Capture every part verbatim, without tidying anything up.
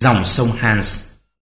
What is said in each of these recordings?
Dòng sông Hans.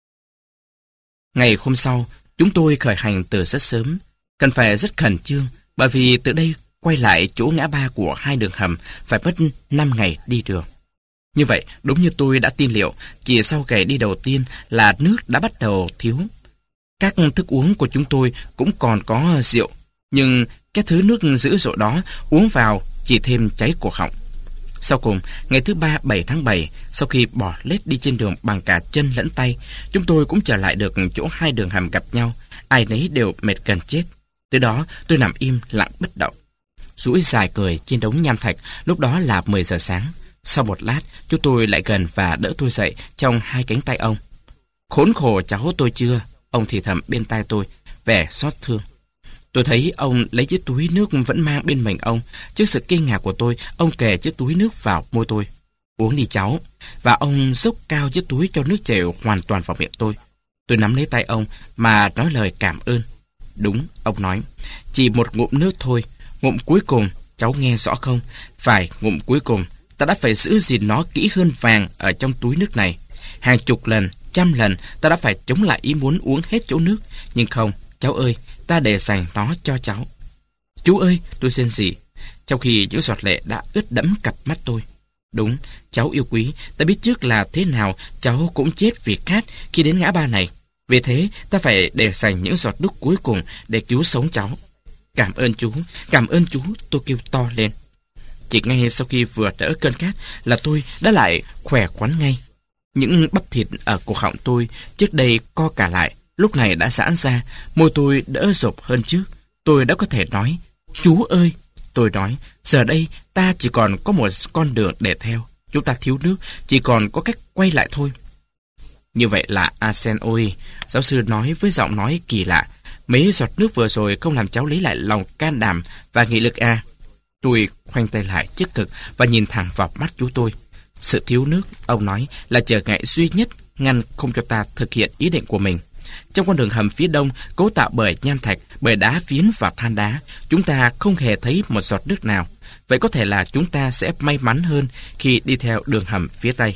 Ngày hôm sau, chúng tôi khởi hành từ rất sớm. Cần phải rất khẩn trương, bởi vì từ đây quay lại chỗ ngã ba của hai đường hầm phải mất năm ngày đi đường. Như vậy, đúng như tôi đã tin liệu, chỉ sau ngày đi đầu tiên là nước đã bắt đầu thiếu. Các thức uống của chúng tôi cũng còn có rượu, nhưng cái thứ nước dữ dội đó uống vào chỉ thêm cháy cổ họng. Sau cùng, ngày thứ ba bảy tháng bảy, sau khi bỏ lết đi trên đường bằng cả chân lẫn tay, chúng tôi cũng trở lại được chỗ hai đường hầm gặp nhau. Ai nấy đều mệt gần chết. Từ đó, tôi nằm im lặng bất động, duỗi dài cười trên đống nham thạch. Lúc đó là mười giờ sáng. Sau một lát, chúng tôi lại gần và đỡ tôi dậy trong hai cánh tay ông. Khốn khổ cháu tôi chưa? Ông thì thầm bên tai tôi, vẻ xót thương. Tôi thấy ông lấy chiếc túi nước vẫn mang bên mình ông. Trước sự kinh ngạc của tôi, ông kề chiếc túi nước vào môi tôi. Uống đi cháu. Và ông xốc cao chiếc túi cho nước chảy hoàn toàn vào miệng tôi. Tôi nắm lấy tay ông mà nói lời cảm ơn. Đúng, ông nói, chỉ một ngụm nước thôi. Ngụm cuối cùng, cháu nghe rõ không? Phải, ngụm cuối cùng. Ta đã phải giữ gìn nó kỹ hơn vàng ở trong túi nước này. Hàng chục lần, trăm lần, ta đã phải chống lại ý muốn uống hết chỗ nước. Nhưng không, cháu ơi, ta để dành nó cho cháu. Chú ơi, tôi rên rỉ, trong khi những giọt lệ đã ướt đẫm cặp mắt tôi. Đúng, cháu yêu quý, ta biết trước là thế nào cháu cũng chết vì khát khi đến ngã ba này. Vì thế, ta phải để dành những giọt nước cuối cùng để cứu sống cháu. Cảm ơn chú, cảm ơn chú, tôi kêu to lên. Chỉ ngay sau khi vừa đỡ cơn khát là tôi đã lại khỏe khoắn ngay. Những bắp thịt ở cổ họng tôi trước đây co cả lại, lúc này đã giãn ra, môi tôi đỡ rộp hơn trước. Tôi đã có thể nói, chú ơi, tôi nói, giờ đây ta chỉ còn có một con đường để theo. Chúng ta thiếu nước, chỉ còn có cách quay lại thôi. Như vậy là Arsène ơi, giáo sư nói với giọng nói kỳ lạ. Mấy giọt nước vừa rồi không làm cháu lấy lại lòng can đảm và nghị lực à? Tôi khoanh tay lại trước ngực và nhìn thẳng vào mắt chú tôi. Sự thiếu nước, ông nói, là trở ngại duy nhất ngăn không cho ta thực hiện ý định của mình. Trong con đường hầm phía đông, cấu tạo bởi nham thạch, bởi đá phiến và than đá, chúng ta không hề thấy một giọt nước nào. Vậy có thể là chúng ta sẽ may mắn hơn khi đi theo đường hầm phía tây.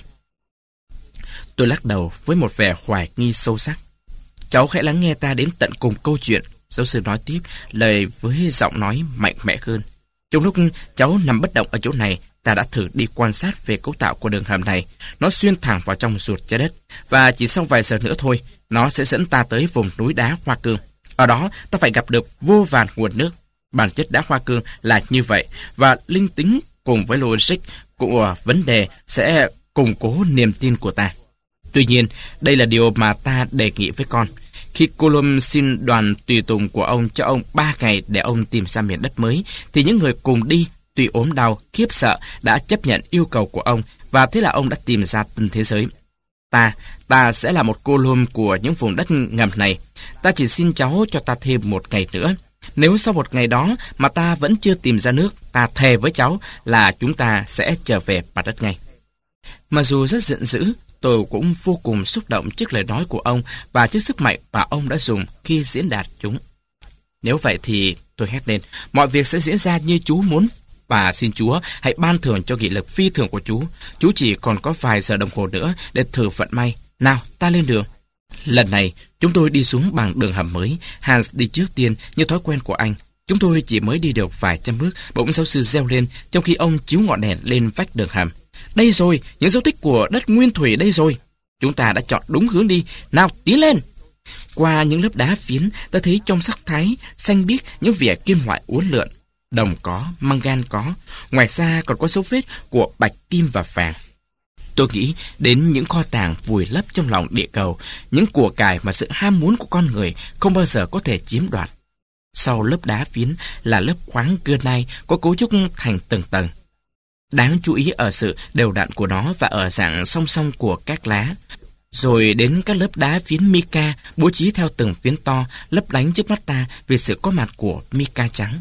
Tôi lắc đầu với một vẻ hoài nghi sâu sắc. Cháu hãy lắng nghe ta đến tận cùng câu chuyện, giáo sư nói tiếp, lời với giọng nói mạnh mẽ hơn. Trong lúc cháu nằm bất động ở chỗ này, ta đã thử đi quan sát về cấu tạo của đường hầm này. Nó xuyên thẳng vào trong ruột trái đất, và chỉ sau vài giờ nữa thôi, nó sẽ dẫn ta tới vùng núi đá Hoa Cương. Ở đó, ta phải gặp được vô vàn nguồn nước. Bản chất đá Hoa Cương là như vậy, và linh tính cùng với logic của vấn đề sẽ củng cố niềm tin của ta. Tuy nhiên, đây là điều mà ta đề nghị với con. Khi Coulomb xin đoàn tùy tùng của ông cho ông ba ngày để ông tìm ra miền đất mới, thì những người cùng đi, tuy ốm đau, khiếp sợ, đã chấp nhận yêu cầu của ông, và thế là ông đã tìm ra tân thế giới. Ta, ta sẽ là một Coulomb của những vùng đất ngầm này. Ta chỉ xin cháu cho ta thêm một ngày nữa. Nếu sau một ngày đó mà ta vẫn chưa tìm ra nước, ta thề với cháu là chúng ta sẽ trở về mặt đất ngay. Mặc dù rất giận dữ, tôi cũng vô cùng xúc động trước lời nói của ông và trước sức mạnh mà ông đã dùng khi diễn đạt chúng. Nếu vậy thì, tôi hét lên, mọi việc sẽ diễn ra như chú muốn, và xin Chúa hãy ban thưởng cho nghị lực phi thường của chú. Chú chỉ còn có vài giờ đồng hồ nữa để thử vận may. Nào, ta lên đường. Lần này, chúng tôi đi xuống bằng đường hầm mới. Hans đi trước tiên như thói quen của anh. Chúng tôi chỉ mới đi được vài trăm bước, bỗng giáo sư reo lên trong khi ông chiếu ngọn đèn lên vách đường hầm. Đây rồi, những dấu tích của đất nguyên thủy đây rồi. Chúng ta đã chọn đúng hướng đi. Nào, tiến lên. Qua những lớp đá phiến, ta thấy trong sắc thái xanh biếc những vỉa kim loại uốn lượn. Đồng có, mangan có, ngoài ra còn có dấu vết của bạch kim và vàng. Tôi nghĩ đến những kho tàng vùi lấp trong lòng địa cầu, những của cải mà sự ham muốn của con người không bao giờ có thể chiếm đoạt. Sau lớp đá phiến là lớp khoáng granite có cấu trúc thành từng tầng. Đáng chú ý ở sự đều đặn của nó và ở dạng song song của các lá. Rồi đến các lớp đá phiến mica bố trí theo từng phiến to, lấp lánh trước mắt ta vì sự có mặt của mica trắng.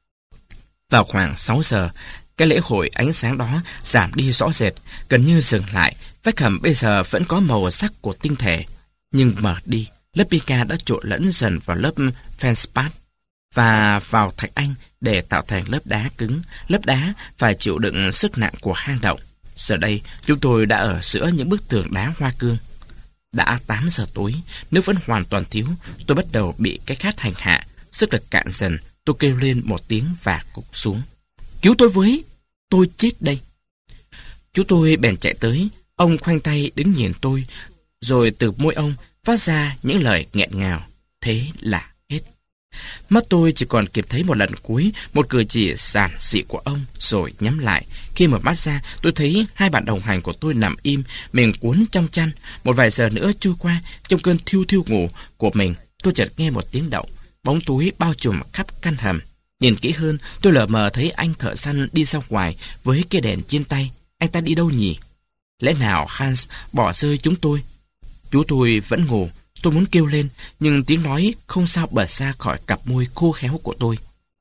Vào khoảng sáu giờ, cái lễ hội ánh sáng đó giảm đi rõ rệt, gần như dừng lại. Vách hầm bây giờ vẫn có màu sắc của tinh thể, nhưng mở đi, lớp mica đã trộn lẫn dần vào lớp feldspar và vào thạch anh để tạo thành lớp đá cứng. Lớp đá phải chịu đựng sức nặng của hang động. Giờ đây, chúng tôi đã ở giữa những bức tường đá hoa cương. Đã tám giờ tối, nước vẫn hoàn toàn thiếu. Tôi bắt đầu bị cái khát hành hạ, sức lực cạn dần. Tôi kêu lên một tiếng và gục xuống. Cứu tôi với! Tôi chết đây! Chú tôi bèn chạy tới. Ông khoanh tay đứng nhìn tôi, rồi từ môi ông phát ra những lời nghẹn ngào. Thế là hết. Mắt tôi chỉ còn kịp thấy một lần cuối một cử chỉ giản dị của ông, rồi nhắm lại. Khi mở mắt ra, tôi thấy hai bạn đồng hành của tôi nằm im, mình cuốn trong chăn. Một vài giờ nữa trôi qua, trong cơn thiêu thiêu ngủ của mình, tôi chợt nghe một tiếng động. Bóng tối bao trùm khắp căn hầm. Nhìn kỹ hơn, tôi lờ mờ thấy anh thợ săn đi ra ngoài với cái đèn trên tay. Anh ta đi đâu nhỉ? Lẽ nào Hans bỏ rơi chúng tôi? Chú tôi vẫn ngủ. Tôi muốn kêu lên, nhưng tiếng nói không sao bật ra khỏi cặp môi khô khéo của tôi.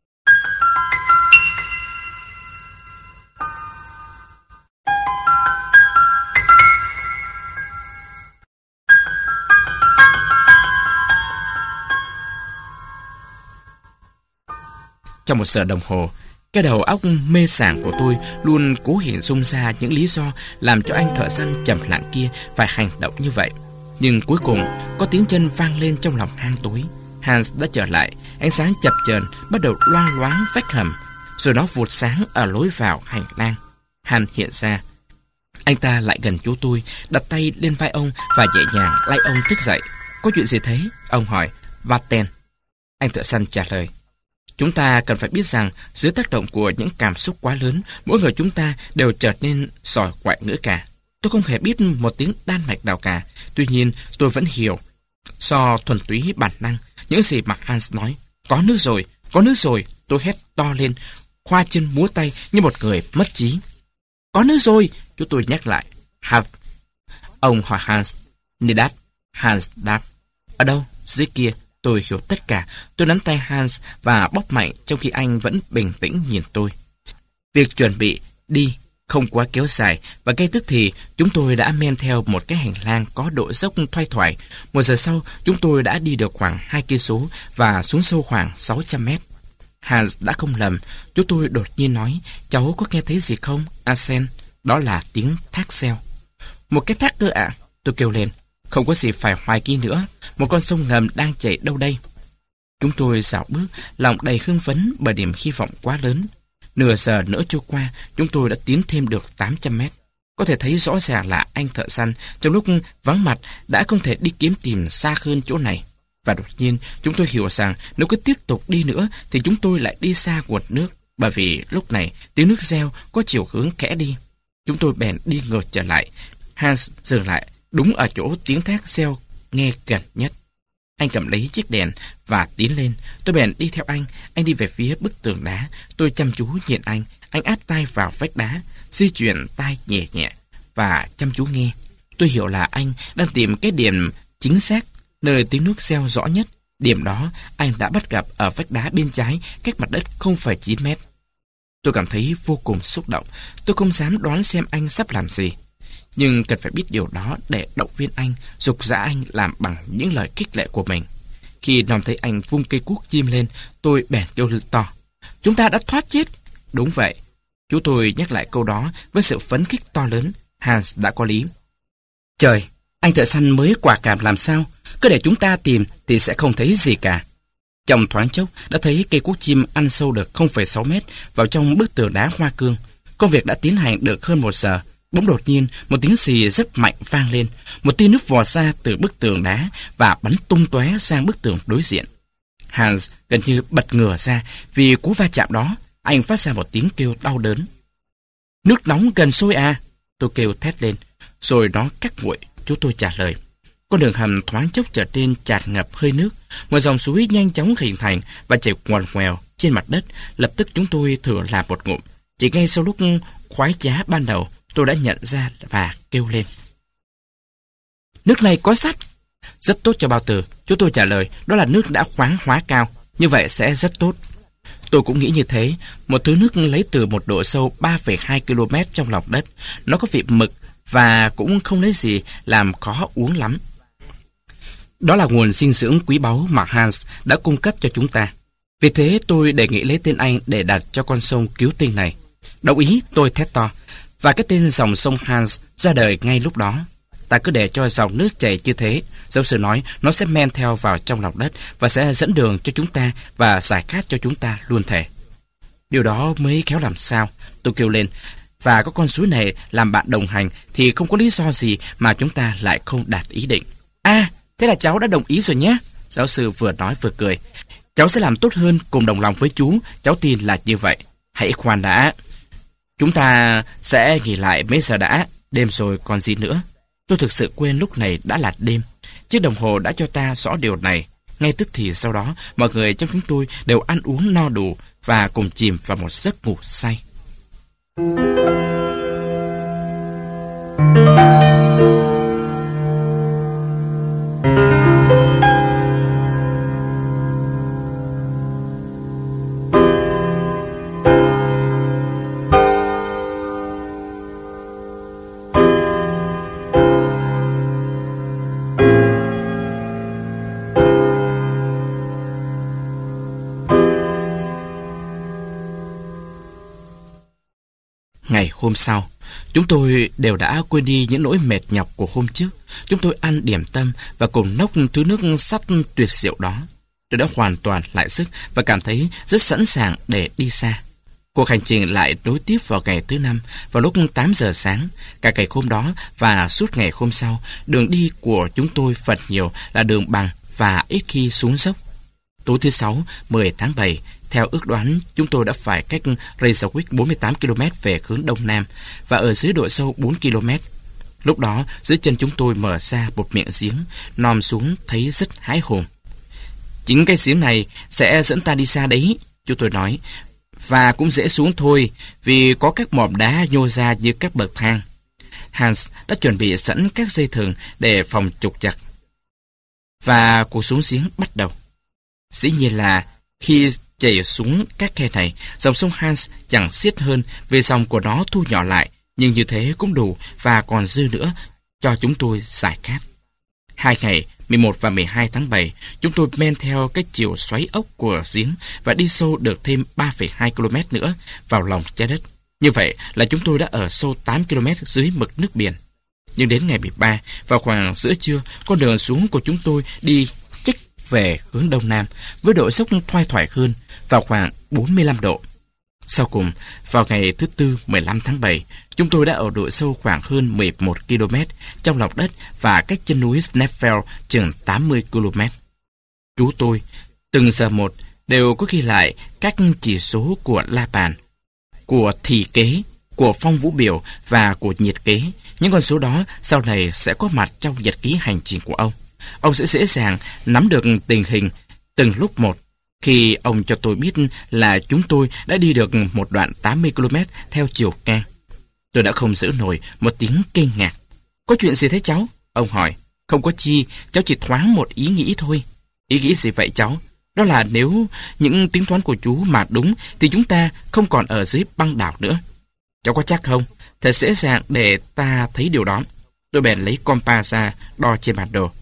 Trong một giờ đồng hồ, cái đầu óc mê sảng của tôi luôn cố hình dung ra những lý do làm cho anh thợ săn trầm lặng kia phải hành động như vậy. Nhưng cuối cùng, có tiếng chân vang lên trong lòng hang tối. Hans đã trở lại, ánh sáng chập chờn bắt đầu loang loáng vách hầm, rồi nó vụt sáng ở lối vào hành lang. Hans hiện ra. Anh ta lại gần chú tôi, đặt tay lên vai ông và nhẹ nhàng lay ông thức dậy. Có chuyện gì thế? Ông hỏi. Vatten. Anh thợ săn trả lời. Chúng ta cần phải biết rằng dưới tác động của những cảm xúc quá lớn, mỗi người chúng ta đều trở nên giỏi ngoại ngữ cả. Tôi không hề biết một tiếng Đan Mạch nào cả. Tuy nhiên, tôi vẫn hiểu do thuần túy bản năng những gì mà Hans nói. Có nước rồi, có nước rồi, tôi hét to lên, khoa chân múa tay như một người mất trí. Có nước rồi, chú tôi nhắc lại. Have. Ông hỏi Hans. Nidat. Hans đáp. Ở đâu? Dưới kia. Tôi hiểu tất cả. Tôi nắm tay Hans và bóp mạnh trong khi anh vẫn bình tĩnh nhìn tôi. Việc chuẩn bị đi không quá kéo dài, và ngay tức thì chúng tôi đã men theo một cái hành lang có độ dốc thoai thoải. Một giờ sau, chúng tôi đã đi được khoảng hai cây số và xuống sâu khoảng sáu trăm mét. Hans đã không lầm. Chúng tôi đột nhiên nói, cháu có nghe thấy gì không, Arsene? Đó là tiếng thác reo. Một cái thác cơ ạ? À? Tôi kêu lên. Không có gì phải hoài nghi nữa. Một con sông ngầm đang chảy đâu đây? Chúng tôi dạo bước, lòng đầy hưng phấn bởi niềm hy vọng quá lớn. Nửa giờ nữa trôi qua, chúng tôi đã tiến thêm được tám trăm mét. Có thể thấy rõ ràng là anh thợ săn trong lúc vắng mặt đã không thể đi kiếm tìm xa hơn chỗ này. Và đột nhiên, chúng tôi hiểu rằng nếu cứ tiếp tục đi nữa thì chúng tôi lại đi xa nguồn nước, bởi vì lúc này tiếng nước reo có chiều hướng kẽ đi. Chúng tôi bèn đi ngược trở lại. Hans dừng lại đúng ở chỗ tiếng thác reo nghe gần nhất. Anh cầm lấy chiếc đèn và tiến lên. Tôi bèn đi theo anh. Anh đi về phía bức tường đá. Tôi chăm chú nhìn anh. Anh áp tay vào vách đá, di chuyển tay nhẹ nhẹ và chăm chú nghe. Tôi hiểu là anh đang tìm cái điểm chính xác nơi tiếng nước reo rõ nhất. Điểm đó anh đã bắt gặp ở vách đá bên trái, cách mặt đất không phẩy chín mét. Tôi cảm thấy vô cùng xúc động. Tôi không dám đoán xem anh sắp làm gì, nhưng cần phải biết điều đó để động viên anh, giục giã anh làm bằng những lời khích lệ của mình. Khi nòm thấy anh vung cây cuốc chim lên, tôi bèn kêu lên to. Chúng ta đã thoát chết. Đúng vậy. Chú tôi nhắc lại câu đó với sự phấn khích to lớn. Hans đã có lý. Trời, anh thợ săn mới quả cảm làm sao? Cứ để chúng ta tìm thì sẽ không thấy gì cả. Trong thoáng chốc đã thấy cây cuốc chim ăn sâu được không phẩy sáu mét vào trong bức tường đá hoa cương. Công việc đã tiến hành được hơn một giờ. Bỗng đột nhiên, một tiếng xì rất mạnh vang lên. Một tia nước vọt ra từ bức tường đá và bắn tung tóe sang bức tường đối diện. Hans gần như bật ngửa ra vì cú va chạm đó. Anh phát ra một tiếng kêu đau đớn. Nước nóng gần sôi à? Tôi kêu thét lên. Rồi nó cắt nguội, chú tôi trả lời. Con đường hầm thoáng chốc trở nên tràn ngập hơi nước. Một dòng suối nhanh chóng hình thành và chảy ngoằn ngoèo trên mặt đất. Lập tức chúng tôi thử làm một ngụm. Chỉ ngay sau lúc khoái trá ban đầu, tôi đã nhận ra và kêu lên. Nước này có sắt. Rất tốt cho bao tử. Chú tôi trả lời, đó là nước đã khoáng hóa cao. Như vậy sẽ rất tốt. Tôi cũng nghĩ như thế. Một thứ nước lấy từ một độ sâu ba phẩy hai ki lô mét trong lòng đất. Nó có vị mực và cũng không lấy gì làm khó uống lắm. Đó là nguồn dinh dưỡng quý báu mà Hans đã cung cấp cho chúng ta. Vì thế tôi đề nghị lấy tên anh để đặt cho con sông cứu tinh này. Đồng ý, tôi thét to. Và cái tên dòng sông Hans ra đời ngay lúc đó. Ta cứ để cho dòng nước chảy như thế, giáo sư nói, nó sẽ men theo vào trong lòng đất và sẽ dẫn đường cho chúng ta và giải khát cho chúng ta luôn thể. Điều đó mới khéo làm sao, tôi kêu lên. Và có con suối này làm bạn đồng hành thì không có lý do gì mà chúng ta lại không đạt ý định. À, thế là cháu đã đồng ý rồi nhé. Giáo sư vừa nói vừa cười. Cháu sẽ làm tốt hơn cùng đồng lòng với chú, cháu tin là như vậy. Hãy khoan đã. Chúng ta sẽ nghỉ lại mấy giờ đã, đêm rồi còn gì nữa. Tôi thực sự quên lúc này đã là đêm. Chiếc đồng hồ đã cho ta rõ điều này. Ngay tức thì sau đó, mọi người trong chúng tôi đều ăn uống no đủ và cùng chìm vào một giấc ngủ say. Ngày hôm sau, chúng tôi đều đã quên đi những nỗi mệt nhọc của hôm trước. Chúng tôi ăn điểm tâm và cùng nốc thứ nước sắt tuyệt diệu đó. Tôi đã hoàn toàn lại sức và cảm thấy rất sẵn sàng để đi xa. Cuộc hành trình lại nối tiếp vào ngày thứ năm, vào lúc tám giờ sáng. Cả ngày hôm đó và suốt ngày hôm sau, đường đi của chúng tôi phần nhiều là đường bằng và ít khi xuống dốc. Tối thứ sáu, mười tháng bảy, theo ước đoán, chúng tôi đã phải cách Reykjavik bốn mươi tám ki lô mét về hướng đông nam và ở dưới độ sâu bốn ki lô mét. Lúc đó, dưới chân chúng tôi mở ra một miệng giếng, nòm xuống thấy rất hái hùng. Chính cái giếng này sẽ dẫn ta đi xa đấy, chúng tôi nói, và cũng dễ xuống thôi, vì có các mỏm đá nhô ra như các bậc thang. Hans đã chuẩn bị sẵn các dây thừng để phòng trục trặc. Và cuộc xuống giếng bắt đầu. Dĩ nhiên là khi chảy xuống các khe này, dòng sông Hans chẳng xiết hơn vì dòng của nó thu nhỏ lại, nhưng như thế cũng đủ và còn dư nữa cho chúng tôi giải khát. Hai ngày, mười một và mười hai tháng bảy, chúng tôi men theo cái chiều xoáy ốc của giếng và đi sâu được thêm ba phẩy hai ki lô mét nữa vào lòng trái đất. Như vậy là chúng tôi đã ở sâu tám ki lô mét dưới mực nước biển. Nhưng đến ngày mười ba, vào khoảng giữa trưa, con đường xuống của chúng tôi đi chích về hướng đông nam với độ dốc thoai thoải hơn vào khoảng bốn mươi lăm độ. Sau cùng, vào ngày thứ tư mười lăm tháng bảy, chúng tôi đã ở độ sâu khoảng hơn mười một ki lô mét trong lòng đất và cách chân núi Snaefell chừng tám mươi ki lô mét. Chú tôi, từng giờ một, đều có ghi lại các chỉ số của la bàn, của thì kế, của phong vũ biểu và của nhiệt kế. Những con số đó sau này sẽ có mặt trong nhật ký hành trình của ông. Ông sẽ dễ dàng nắm được tình hình từng lúc một. Khi ông cho tôi biết là chúng tôi đã đi được một đoạn tám mươi ki lô mét theo chiều ngang, tôi đã không giữ nổi một tiếng kinh ngạc. Có chuyện gì thế cháu? Ông hỏi. Không có chi, cháu chỉ thoáng một ý nghĩ thôi. Ý nghĩ gì vậy cháu? Đó là nếu những tính toán của chú mà đúng thì chúng ta không còn ở dưới băng đảo nữa. Cháu có chắc không? Thật dễ dàng để ta thấy điều đó. Tôi bèn lấy compa ra đo trên bản đồ.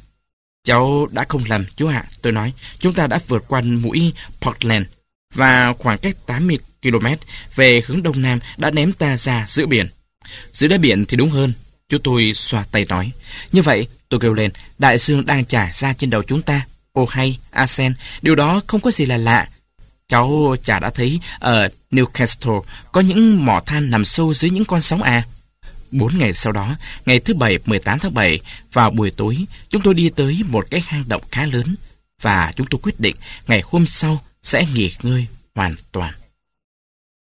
Cháu đã không lầm, chú ạ, tôi nói. Chúng ta đã vượt qua mũi Portland và khoảng cách tám mươi ki lô mét về hướng đông nam đã ném ta ra giữa biển. Giữa đáy biển thì đúng hơn, chú tôi xoa tay nói. Như vậy, tôi kêu lên, đại dương đang trải ra trên đầu chúng ta. Ô hay, Asen, điều đó không có gì là lạ. Cháu chả đã thấy ở Newcastle có những mỏ than nằm sâu dưới những con sóng à? Bốn ngày sau đó, ngày thứ bảy mười tám tháng bảy, vào buổi tối, chúng tôi đi tới một cái hang động khá lớn và chúng tôi quyết định ngày hôm sau sẽ nghỉ ngơi hoàn toàn.